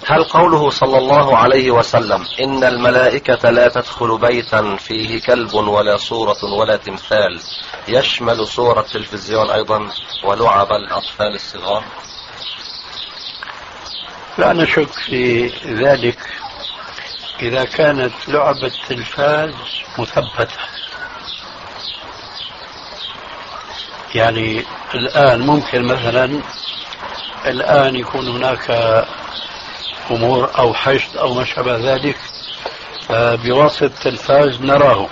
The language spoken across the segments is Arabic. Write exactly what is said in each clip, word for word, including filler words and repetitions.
هل قوله صلى الله عليه وسلم إن الملائكة لا تدخل بيتا فيه كلب ولا صورة ولا تمثال يشمل صور التلفزيون أيضا ولعب الأطفال الصغار؟ لا نشك في ذلك إذا كانت لعب التلفاز مثبتة. يعني الآن ممكن مثلا الآن يكون هناك أمور أو حشد أو ما شابه ذلك بواسطة التلفاز نراه،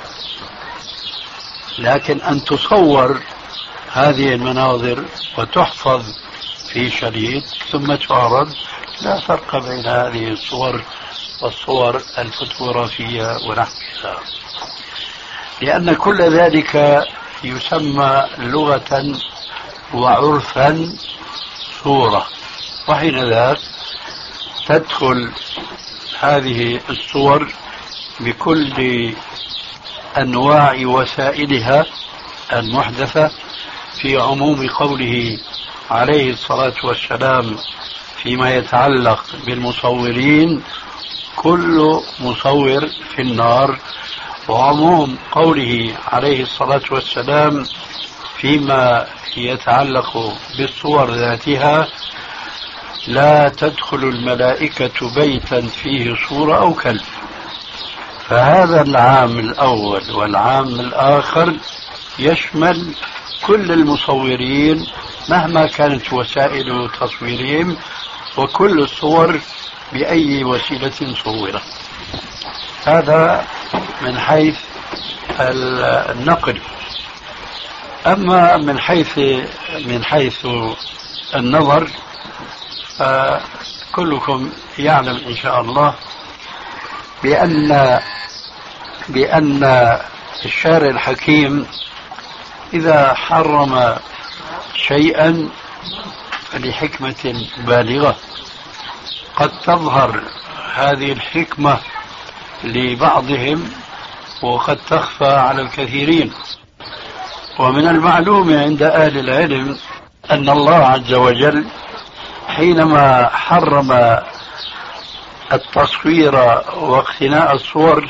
لكن أن تصور هذه المناظر وتحفظ في شريط ثم تعرض لا فرق بين هذه الصور والصور الفوتوغرافية ونحوها، لأن كل ذلك يسمى لغة وعرفا صورة، وحين ذاك تدخل هذه الصور بكل أنواع وسائلها المحدثة في عموم قوله عليه الصلاة والسلام فيما يتعلق بالمصورين كل مصور في النار، وعموم قوله عليه الصلاة والسلام فيما يتعلق بالصور ذاتها لا تدخل الملائكة بيتا فيه صورة أو كلب. فهذا العام الأول والعام الآخر يشمل كل المصورين مهما كانت وسائل تصويرهم وكل الصور بأي وسيلة صورت. هذا من حيث النقل. أما من حيث من حيث النظر فكلكم يعلم إن شاء الله بأن بأن الشارع الحكيم إذا حرم شيئا فلحكمة بالغة، قد تظهر هذه الحكمة لبعضهم وقد تخفى على الكثيرين. ومن المعلوم عند أهل العلم أن الله عز وجل حينما حرم التصوير واقتناء الصور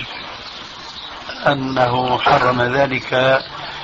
أنه حرم ذلك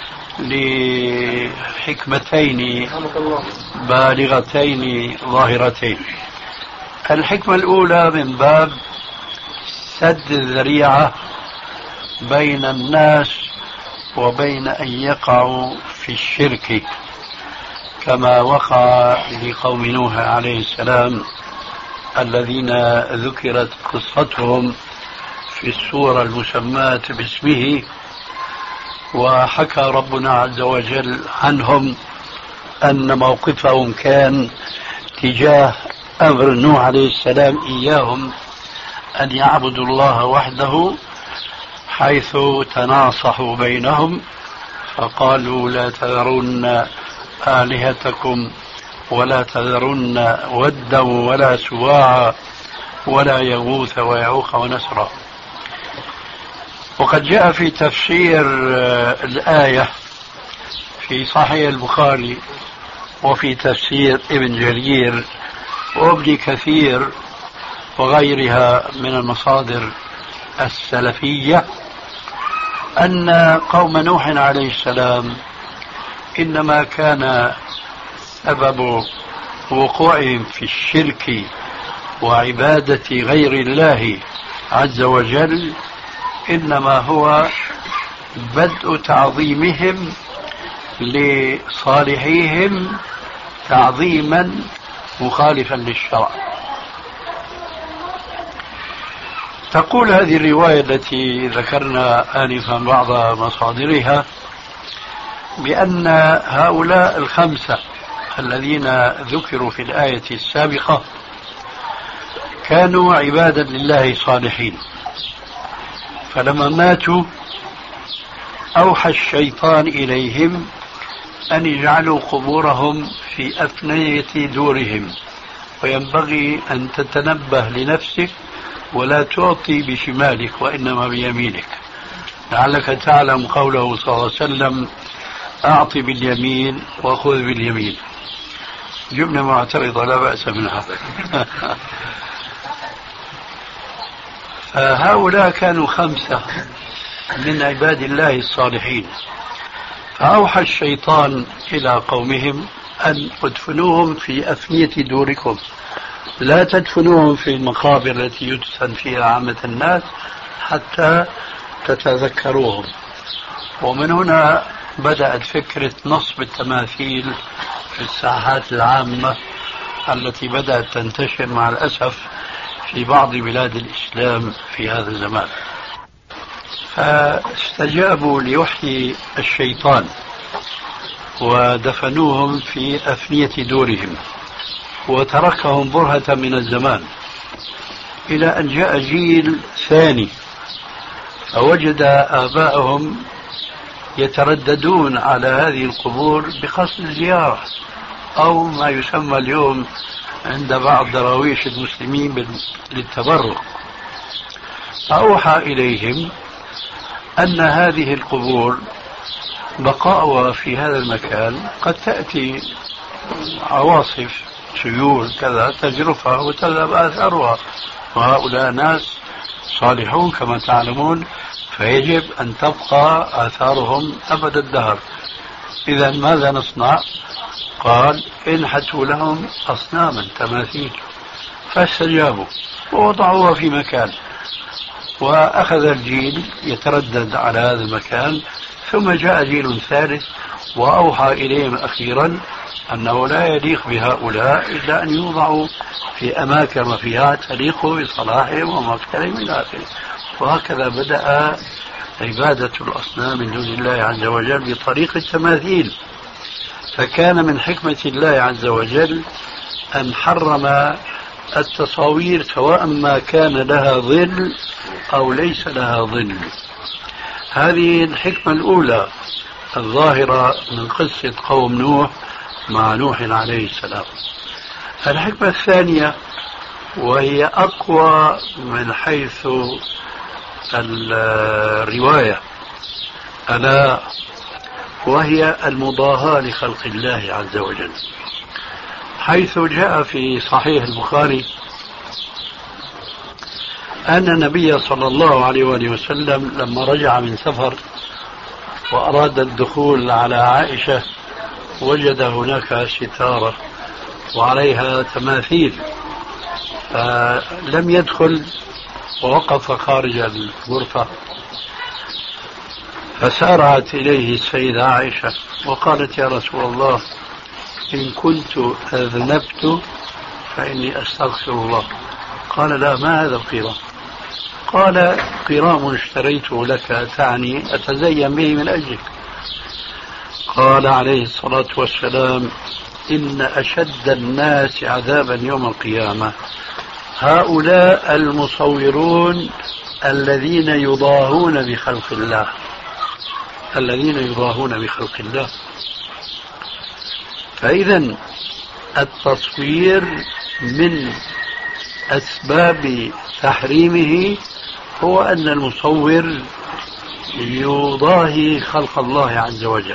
لحكمتين بالغتين ظاهرتين. الحكمة الأولى من باب سد الذريعة بين الناس وبين أن يقعوا في الشرك كما وقع لقوم نوح عليه السلام الذين ذكرت قصتهم في السورة المسماة باسمه، وحكى ربنا عز وجل عنهم أن موقفهم كان تجاه أمر نوح عليه السلام إياهم أن يعبدوا الله وحده، حيث تناصحوا بينهم فقالوا لا تذرن آلهتكم ولا تذرن ودا ولا سواعا ولا يغوث ويعوق ونسرا. وقد جاء في تفسير الآية في صحيح البخاري وفي تفسير ابن جرير وابن كثير وغيرها من المصادر السلفية أن قوم نوح عليه السلام إنما كان سبب وقوعهم في الشرك وعبادة غير الله عز وجل إنما هو بدء تعظيمهم لصالحيهم تعظيما مخالفا للشرع. تقول هذه الرواية التي ذكرنا آنفا بعض مصادرها بأن هؤلاء الخمسة الذين ذكروا في الآية السابقة كانوا عبادا لله صالحين، فلما ماتوا أوحى الشيطان إليهم أن يجعلوا قبورهم في أفنية دورهم، وينبغي أن تتنبه لنفسك ولا تعطي بشمالك وإنما بيمينك، لعلك تعلم قوله صلى الله عليه وسلم أعط باليمين وخذ باليمين. جملة معترضة لا بأس منها. فهؤلاء كانوا خمسة من عباد الله الصالحين، فأوحى الشيطان إلى قومهم أن ادفنوهم في أفنية دوركم، لا تدفنوهم في المقابر التي يدفن فيها عامة الناس حتى تتذكروهم. ومن هنا بدأت فكرة نصب التماثيل في الساحات العامة التي بدأت تنتشر مع الأسف في بعض بلاد الإسلام في هذا الزمان. فاستجابوا لوحي الشيطان ودفنوهم في أفنية دورهم، وتركهم برهة من الزمان إلى أن جاء جيل ثاني فوجد آباءهم يترددون على هذه القبور بقصد الزيارة، أو ما يسمى اليوم عند بعض دراويش المسلمين للتبرك. فأوحى إليهم أن هذه القبور بقاؤها في هذا المكان قد تأتي عواصف سيول كذا تجرفها وتذهب آثارها، وهؤلاء ناس صالحون كما تعلمون، فيجب أن تبقى آثارهم أبد الدهر. إذا ماذا نصنع؟ قال انحتوا لهم أصناما تماثيل، فاستجابوا ووضعوها في مكان، وأخذ الجيل يتردد على هذا المكان، ثم جاء جيل ثالث وأوحى إليهم أخيرا أنه لا يليق بهؤلاء إلا أن يوضعوا في أماكن رفيعة تليق بصلاحهم ومكانهم إلى آخره. وهكذا بدأ عبادة الأصنام من دون الله عز وجل بطريق التماثيل. فكان من حكمة الله عز وجل أن حرم التصاوير سواء ما كان لها ظل أو ليس لها ظل. هذه الحكمة الأولى الظاهرة من قصة قوم نوح مع نوح عليه السلام. الحكمة الثانية وهي أقوى من حيث الرواية ألا وهي المضاهاة لخلق الله عز وجل، حيث جاء في صحيح البخاري أن النبي صلى الله عليه وآله وسلم لما رجع من سفر وأراد الدخول على عائشة وجد هناك ستارة وعليها تماثيل، فلم يدخل ووقف خارج الغرفة، فسارعت إليه السيدة عائشة وقالت يا رسول الله إن كنت أذنبت فإني أستغفر الله. قال لا، ما هذا القرام؟ قال قرام اشتريته لك، تعني أتزين به من أجلك. قال عليه الصلاة والسلام إن أشد الناس عذابا يوم القيامة هؤلاء المصورون الذين يضاهون بخلق الله، الذين يضاهون بخلق الله. فإذا التصوير من أسباب تحريمه هو أن المصور يضاهي خلق الله عز وجل.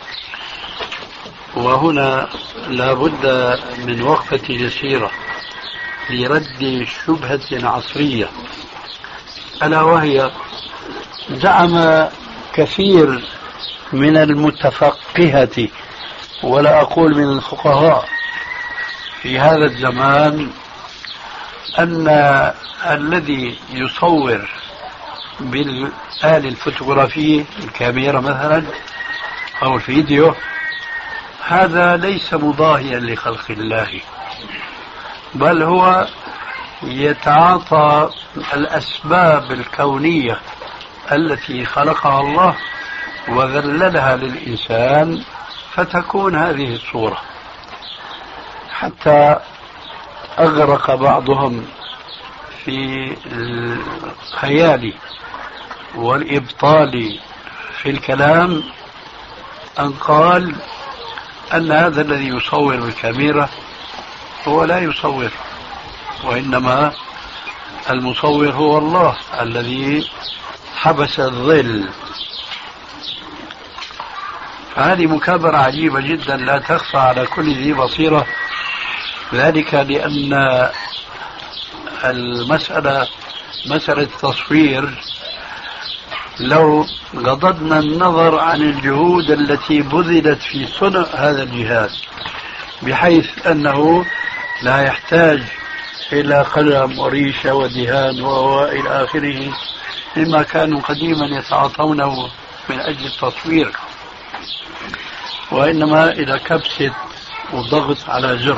وهنا لا بد من وقفة يسيرة لرد شبهة عصرية، ألا وهي زعم كثير من المتفقهة ولا أقول من الفقهاء في هذا الزمان أن الذي يصور بالآلة الفوتوغرافية الكاميرا مثلا أو الفيديو هذا ليس مضاهيا لخلق الله، بل هو يتعاطى الأسباب الكونية التي خلقها الله وذللها للإنسان فتكون هذه الصورة. حتى أغرق بعضهم في الخيال والإبطال في الكلام أن قال أن هذا الذي يصور بالكاميرا هو لا يصور، وإنما المصور هو الله الذي حبس الظل. فهذه مكابرة عجيبة جدا لا تخفى على كل ذي بصيرة، ذلك لأن المسألة مسألة التصوير لو غضضنا النظر عن الجهود التي بذلت في صنع هذا الجهاز بحيث أنه لا يحتاج إلى قلم وريشة ودهان وإلى آخره مما كانوا قديما يتعاطونه من أجل التصوير، وإنما إلى كبسة وضغط على زر.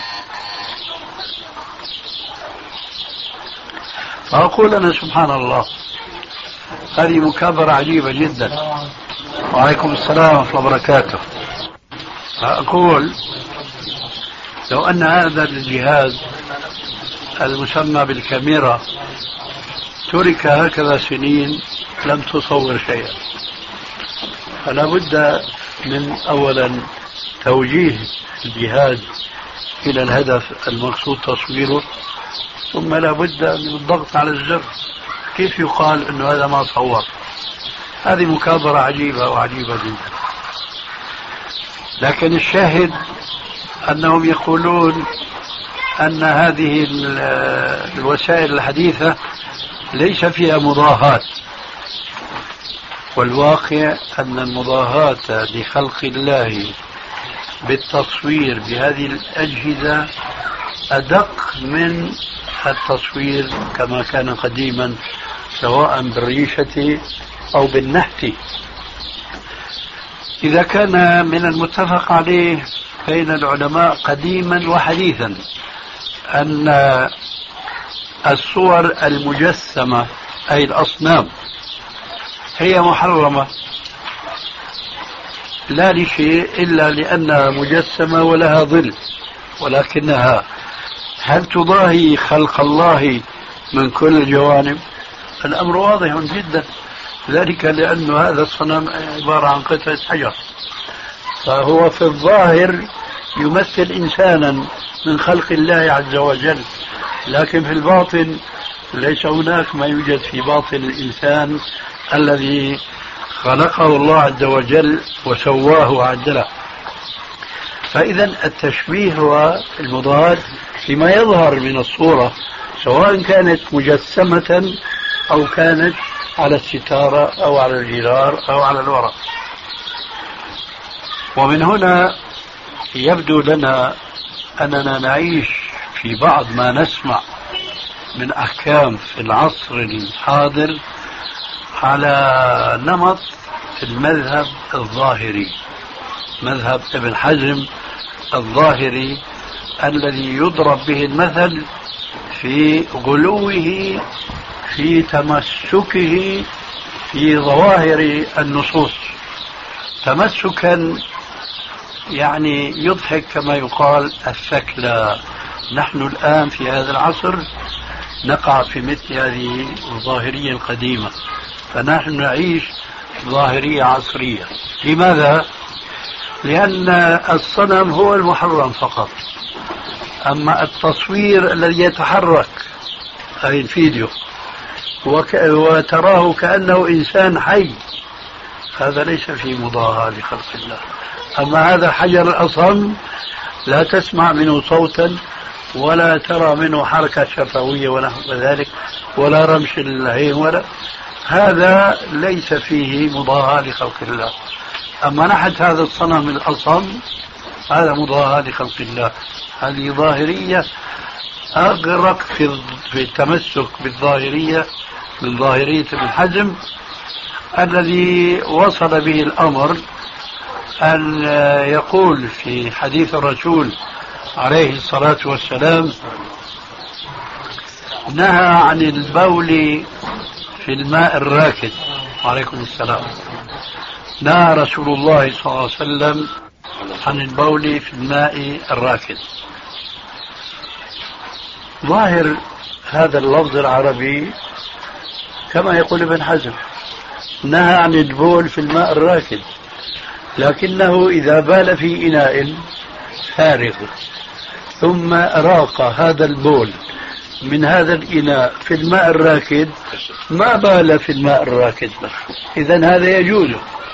فأقول أنا سبحان الله هذه مكابرة عجيبة جدا. وعليكم السلام ورحمة الله وبركاته. فأقول لو أن هذا الجهاز المسمى بالكاميرا ترك هكذا سنين لم تصور شيئا، فلا بد من أولا توجيه الجهاز إلى الهدف المقصود تصويره، ثم لا بد من الضغط على الزر. كيف يقال أنه هذا ما صور؟ هذه مكابرة عجيبة وعجيبة جدا. لكن الشاهد أنهم يقولون أن هذه الوسائل الحديثة ليس فيها مضاهاة، والواقع أن المضاهاة لخلق الله بالتصوير بهذه الأجهزة أدق من التصوير كما كان قديما، سواء بالريشة أو بالنحت. إذا كان من المتفق عليه بين العلماء قديما وحديثا أن الصور المجسمة أي الأصنام هي محرمة لا لشيء إلا لأنها مجسمة ولها ظل، ولكنها هل تضاهي خلق الله من كل الجوانب؟ الأمر واضح جدا، ذلك لأن هذا الصنم عبارة عن قطعة حجر، فهو في الظاهر يمثل إنسانا من خلق الله عز وجل، لكن في الباطن ليس هناك ما يوجد في باطن الإنسان الذي خلقه الله عز وجل وسواه وعدله. فإذا التشبيه هو المضاد فيما يظهر من الصورة، سواء كانت مجسمة أو كانت على الستارة أو على الجدار أو على الورق. ومن هنا يبدو لنا أننا نعيش في بعض ما نسمع من أحكام في العصر الحاضر على نمط المذهب الظاهري، مذهب ابن حزم الظاهري الذي يضرب به المثل في غلوه في تمسكه في ظواهر النصوص، تمسكا يعني يضحك كما يقال الثكلى. نحن الآن في هذا العصر نقع في مثل هذه الظاهرية القديمة، فنحن نعيش ظاهرية عصرية. لماذا؟ لأن الصنم هو المحرم فقط، أما التصوير الذي يتحرك أي الفيديو وك... وتراه كأنه إنسان حي، هذا ليس فيه مضاهاة لخلق الله. أما هذا حجر الأصم لا تسمع منه صوتا ولا ترى منه حركة شفوية ونحو ذلك ولا رمش العين ولا، هذا ليس فيه مضاهاة لخلق الله. أما نحت هذا الصنم الأصم هذا مضاهاة لخلق الله. هذه ظاهرية أغرق في التمسك بالظاهرية من ظاهرية ابن حزم الذي وصل به الأمر أن يقول في حديث الرسول عليه الصلاة والسلام: نهى عن البول في الماء الراكد. وعليكم السلام. نهى رسول الله صلى الله عليه وسلم عن البول في الماء الراكد. ظاهر هذا اللفظ العربي كما يقول ابن حزم، نهى عن البول في الماء الراكد، لكنه إذا بال في إناء فارغ ثم أراق هذا البول من هذا الإناء في الماء الراكد ما بال في الماء الراكد، إذن هذا يجوز.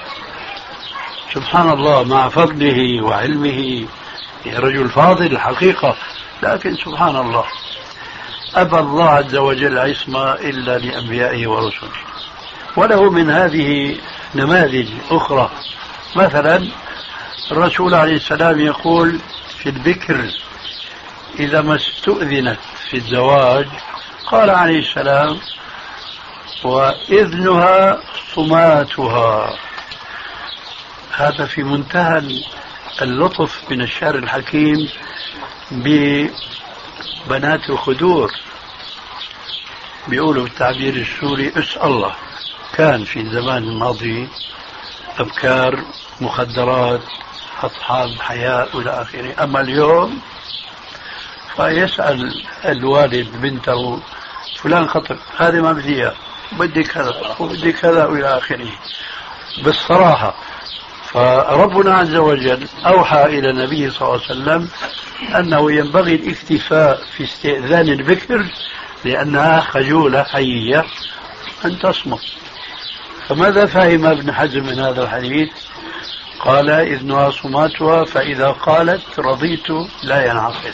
سبحان الله، مع فضله وعلمه، رجل فاضل الحقيقة، لكن سبحان الله. أبى الله عز وجل عصمة إلا لأنبيائه ورسله. وله من هذه نماذج أخرى. مثلا الرسول عليه السلام يقول في البكر إذا ما استؤذنت في الزواج قال عليه السلام وإذنها صماتها. هذا في منتهى اللطف من الشعر الحكيم ببنات الخدور. بيقولوا بالتعبير السوري اسأل الله. كان في الزمان الماضي أبكار، مخدرات، أصحاب حياء إلى آخره. أما اليوم فيسأل الوالد بنته فلان خطب، هذه ما بدي إياه، بدي كذا وبدي كذا إلى آخره بالصراحة. فربنا عز وجل أوحى إلى النبي صلى الله عليه وسلم أنه ينبغي الاكتفاء في استئذان البكر لأنها خجولة حية أن تصمت. فماذا فهم ابن حزم من هذا الحديث؟ قال إذنها صماتها، فإذا قالت رضيت لا ينعقد،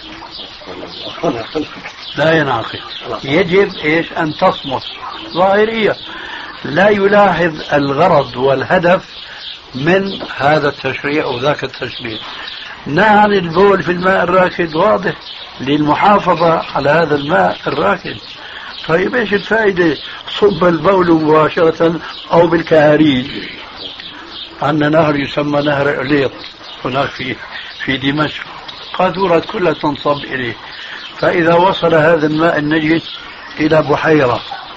لا ينعقد. يجب إيش؟ أن تصمت ظاهرية، لا يلاحظ الغرض والهدف من هذا التشريع أو ذاك التشريع. نهى عن البول في الماء الراكد واضح للمحافظة على هذا الماء الراكد. طيب ايش الفائدة صب البول مباشرة أو بالكهاريج؟ عندنا نهر يسمى نهر إليط هناك في في دمشق، قاذورات كلها تنصب إليه. فإذا وصل هذا الماء النجس إلى بحيرة،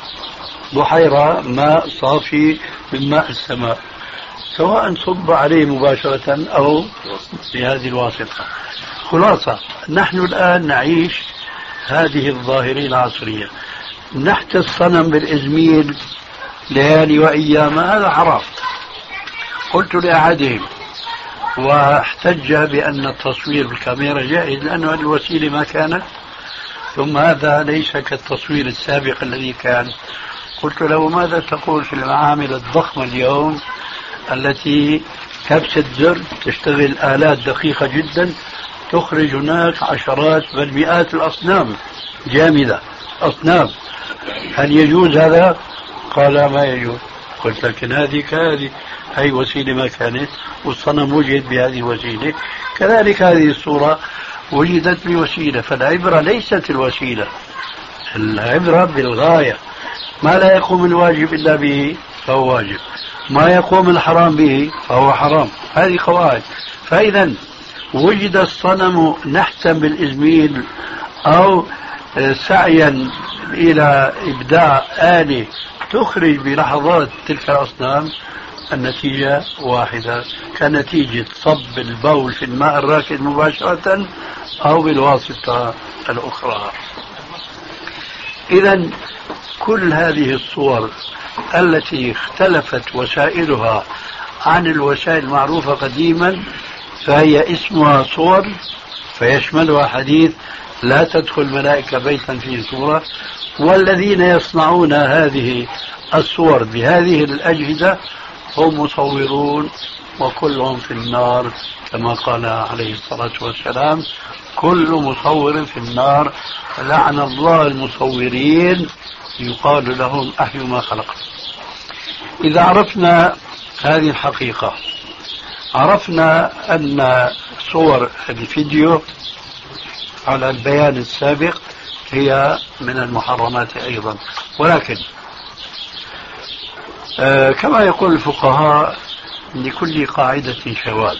بحيرة ماء صافي من ماء السماء، سواء صب عليه مباشرة أو بهذه الواسطة. خلاصة نحن الآن نعيش هذه الظاهرة العصرية. نحت الصنم بالإزميل ليالي وأيام، هذا حرام. قلت لأحدهم واحتج بأن التصوير بالكاميرا جائز لأنه هذه الوسيلة ما كانت، ثم هذا ليس كالتصوير السابق الذي كان. قلت له ماذا تقول في المعامل الضخمة اليوم التي كبسة زر تشتغل آلات دقيقة جدا تخرج هناك عشرات بل مئات الأصنام جامدة، أصنام، هل يجوز هذا؟ قال ما يجوز. قلت لكن هذه كهذه، هي وسيلة ما كانت والصنم وجد بهذه الوسيلة، كذلك هذه الصورة وجدت بوسيلة. فالعبرة ليست الوسيلة، العبرة بالغاية. ما لا يقوم الواجب إلا به فهو واجب، ما يقوم الحرام به فهو حرام. هذه قواعد. فإذا وجد الصنم نحتا بالإزميل أو سعيا إلى إبداع آلة تخرج بلحظات تلك الأصنام، النتيجة واحدة كنتيجة صب البول في الماء الراكد مباشرة أو بالواسطة الأخرى. إذن كل هذه الصور التي اختلفت وسائلها عن الوسائل المعروفة قديما فهي اسمها صور، فيشملها حديث لا تدخل ملائكة بيتا فيه صورة. والذين يصنعون هذه الصور بهذه الأجهزة هم مصورون وكلهم في النار كما قال عليه الصلاة والسلام كل مصور في النار لعن الله المصورين يقال لهم أحيوا ما خلقت. إذا عرفنا هذه الحقيقة عرفنا أن صور الفيديو على البيان السابق هي من المحرمات أيضا. ولكن آه كما يقول الفقهاء لكل قاعدة شواذ،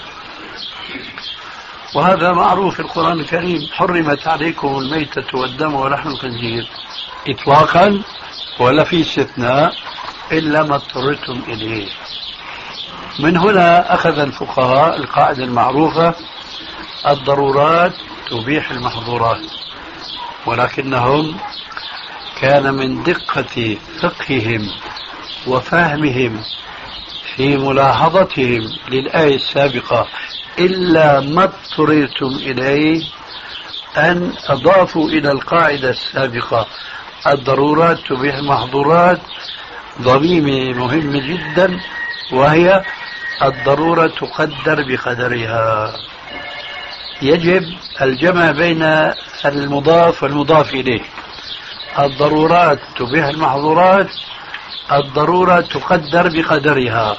وهذا معروف في القرآن الكريم. حرمت عليكم الميتة والدم ولحم الخنزير إطلاقا، ولا في استثناء إلا ما اضطررتم إليه. من هنا أخذ الفقهاء القاعدة المعروفة الضرورات تبيح المحظورات، ولكنهم كان من دقة فقههم وفهمهم في ملاحظتهم للآية السابقة إلا ما اضطررتم إليه أن أضافوا إلى القاعدة السابقة الضرورات تبيح المحظورات ضميمة مهمة جدا، وهي الضرورة تقدر بقدرها. يجب الجمع بين المضاف والمضاف إليه. الضرورات تبيح المحظورات، الضرورة تقدر بقدرها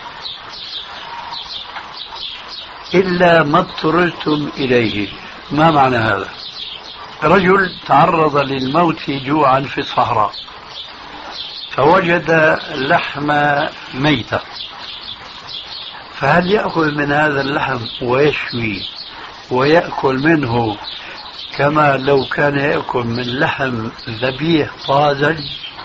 إلا ما اضطررتم إليه. ما معنى هذا؟ رجل تعرض للموت جوعا في الصحراء فوجد لحم ميتة، فهل يأكل من هذا اللحم ويشوي ويأكل منه كما لو كان يأكل من لحم ذبيح طازج؟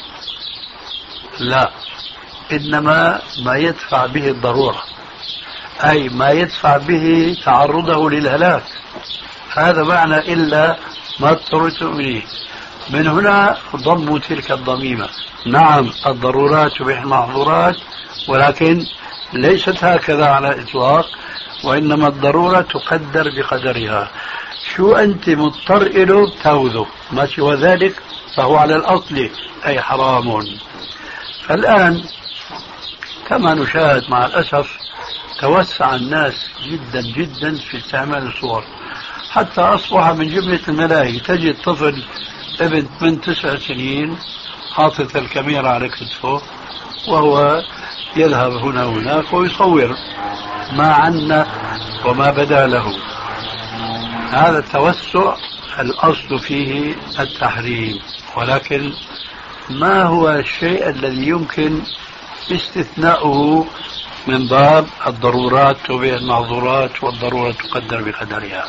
لا، إنما ما يدفع به الضرورة، أي ما يدفع به تعرضه للهلاك. هذا معنى إلا ما اضطررتم إليه. من هنا ضموا تلك الضميمة. نعم الضرورات تبيح المحظورات، ولكن ليست هكذا على الإطلاق، وإنما الضرورة تقدر بقدرها. شو أنت مضطر إله تاخذه، ما سوى ذلك فهو على الأصل أي حرام. فالآن كما نشاهد مع الأسف توسع الناس جدا جدا في استعمال الصور، حتى أصبح من جملة الملاهي تجد طفل ابن من تسع سنين حاطط الكاميرا على كتفه وهو يذهب هنا وهناك ويصور ما عنا وما بدا له. هذا التوسع الأصل فيه التحريم، ولكن ما هو الشيء الذي يمكن استثناؤه من باب الضرورات تبيح المعذورات والضرورة تقدر بقدرها؟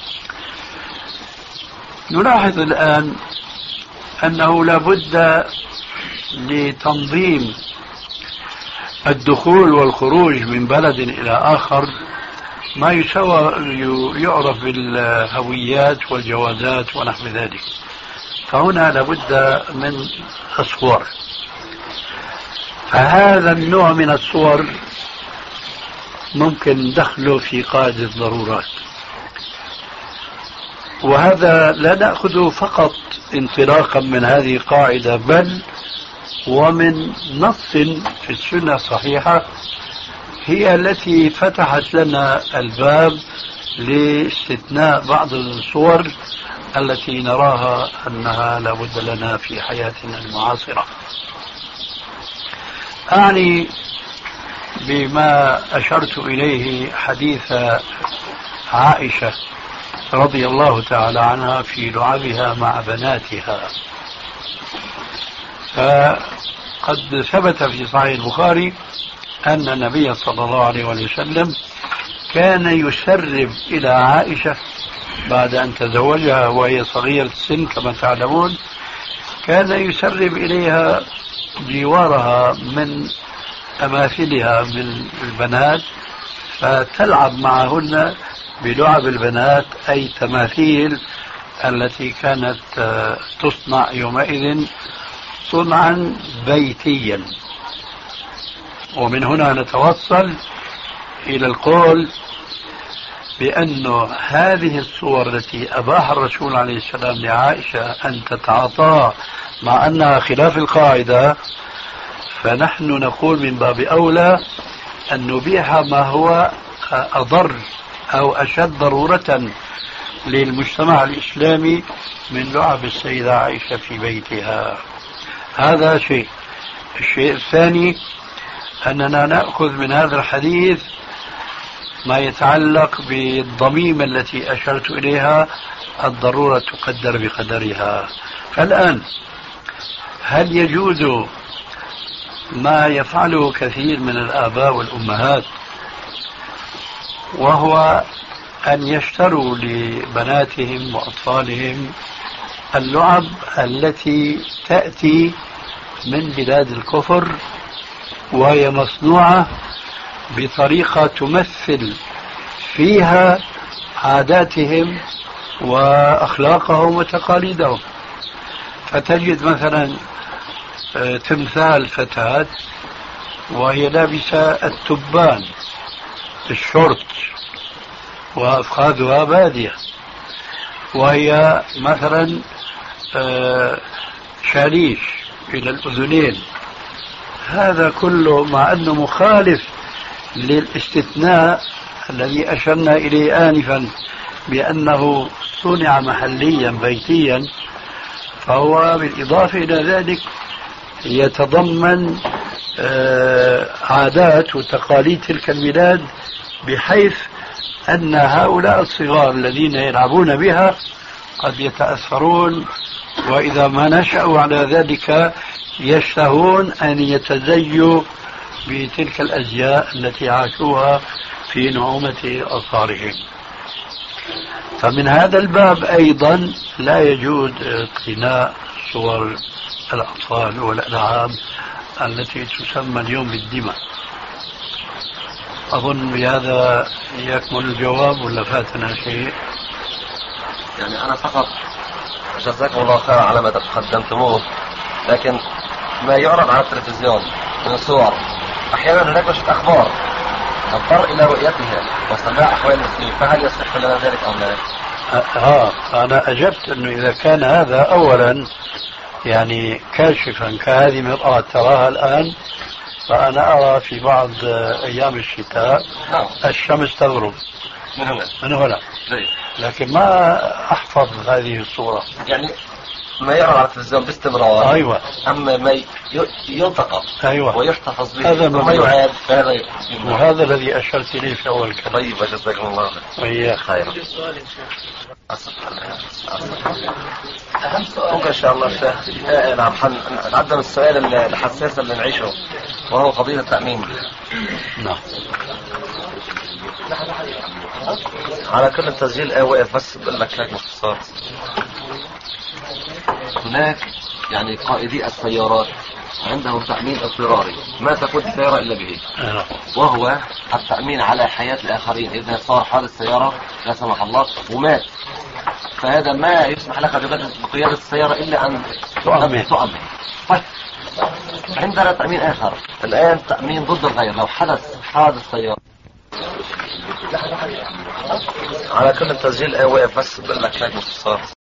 نلاحظ الآن أنه لا بد لتنظيم الدخول والخروج من بلد إلى آخر ما يسوى يعرف بالهويات والجوازات ونحو ذلك. فهنا لابد من الصور، فهذا النوع من الصور ممكن دخله في قاعدة الضرورات. وهذا لا نأخذه فقط انطلاقا من هذه القاعدة، بل ومن نص في السنة الصحيحة هي التي فتحت لنا الباب لاستثناء بعض الصور التي نراها أنها لابد لنا في حياتنا المعاصرة. أعني بما أشرت إليه حديث عائشة رضي الله تعالى عنها في لعبها مع بناتها. فقد ثبت في صحيح البخاري أن النبي صلى الله عليه وسلم كان يسرب إلى عائشة بعد أن تزوجها وهي صغيرة السن كما تعلمون، كان يسرب إليها جوارها من أماثلها من البنات فتلعب معهن بلعب البنات، أي تماثيل التي كانت تصنع يومئذ صنعا بيتيا. ومن هنا نتوصل إلى القول بأن هذه الصور التي أباح الرسول عليه السلام لعائشة أن تتعاطى مع أنها خلاف القاعدة، فنحن نقول من باب أولى أن نبيح ما هو أضر أو أشد ضرورة للمجتمع الإسلامي من لعب السيدة عائشة في بيتها. هذا شيء. الشيء الثاني أننا نأخذ من هذا الحديث ما يتعلق بالضميمة التي أشرت إليها، الضرورة تقدر بقدرها. فالآن هل يجوز ما يفعله كثير من الآباء والأمهات، وهو أن يشتروا لبناتهم وأطفالهم اللعب التي تأتي من بلاد الكفر وهي مصنوعة بطريقة تمثل فيها عاداتهم وأخلاقهم وتقاليدهم؟ فتجد مثلا تمثال فتاة وهي لابسة التبان الشورت وأفخاذها بادية، وهي مثلا شاليش إلى الأذنين. هذا كله مع أنه مخالف للاستثناء الذي أشرنا إليه آنفا بأنه صنع محليا بيتيا، فهو بالإضافة إلى ذلك يتضمن عادات وتقاليد تلك البلاد، بحيث أن هؤلاء الصغار الذين يلعبون بها قد يتأثرون، وإذا ما نشأوا على ذلك يشتهون أن يتزيوا بتلك الأزياء التي عاشوها في نعومة أطفالهم. فمن هذا الباب أيضا لا يجوز اقتناء صور الأطفال والألعاب التي تسمى اليوم بالدماء. أظن بهذا يكمل الجواب ولا فاتنا شيء؟ يعني أنا فقط جزاكم الله خير على ما قدمتموه، لكن ما يعرض على التلفزيون من صور أحيانا هناك نشرة أخبار نضطر إلى رؤيتها وسماع أحوال المسلمين، فهل يصح لنا ذلك أم لا؟ آه أنا أجبت أنه إذا كان هذا أولا يعني كاشفا كهذه مرآة تراها الآن، فأنا أرى في بعض أيام الشتاء نعم. الشمس تغرب من هنا من هنا جيد. لكن ما أحفظ هذه الصورة. يعني ما يعرض على التلفزيون باستمرار. أيوة. أما ما يلتقط أيوة. ويحتفظ به هذا وما يعاد فهذا وهذا الذي أشرت إليه في أول كلام. طيب جزاكم الله خير. خير. ممكن إن شاء الله الشيخ آه نعم نقدم السؤال الحساس اللي نعيشه وهو قضية التأمين. نعم. على كل التسجيل آه واقف بس بقول لك هيك باختصار. هناك يعني قائدي السيارات عندهم تأمين اضطراري ما تكون السيارة إلا به، وهو التأمين على حياة الآخرين إذا صار حادث سيارة لا سمح الله ومات، فهذا ما يسمح لك بقيادة السيارة إلا أن تؤمن. طيب عندنا تأمين آخر الآن، تأمين ضد الغير. لو حدث حادث سيارة على كل التسجيل آه واقف بس بقول لك هيك باختصار.